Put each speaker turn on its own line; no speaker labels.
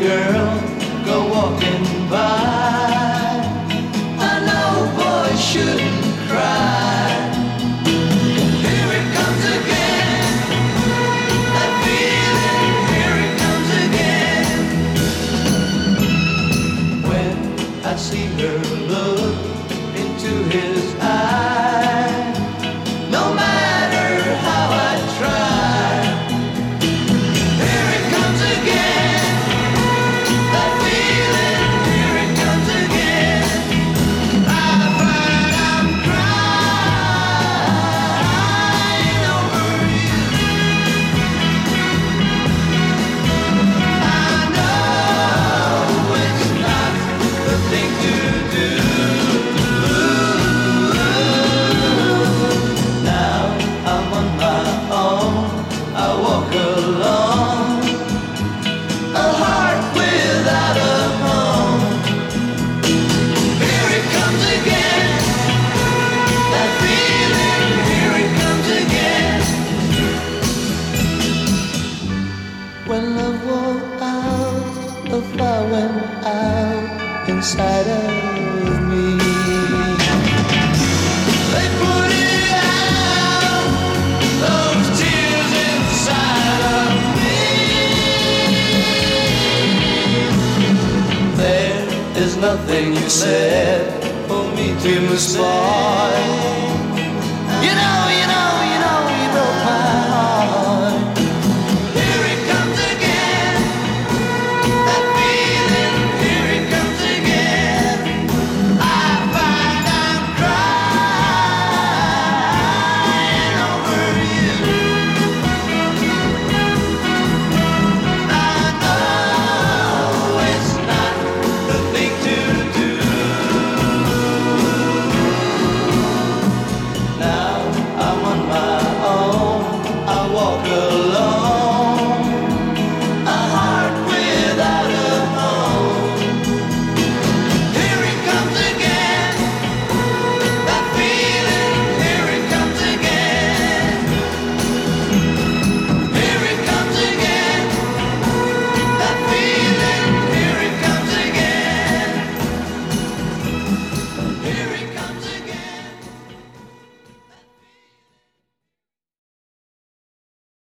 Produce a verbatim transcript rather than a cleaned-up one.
girl go walking by. I know boys shouldn't cry. Here it comes again, that feeling, here it comes again. When I see her look into his eyes, no matter how I try, here it comes again, that feeling, here it comes again. I find I'm crying over you. I know it's not the thing to do. Now I'm on my own, I walk alone, a heart without a home. Here it comes again, that feeling, here it comes again. When love wore out, the fire went out inside of me. They put it out, those tears inside of me. There is nothing you said for me to respond.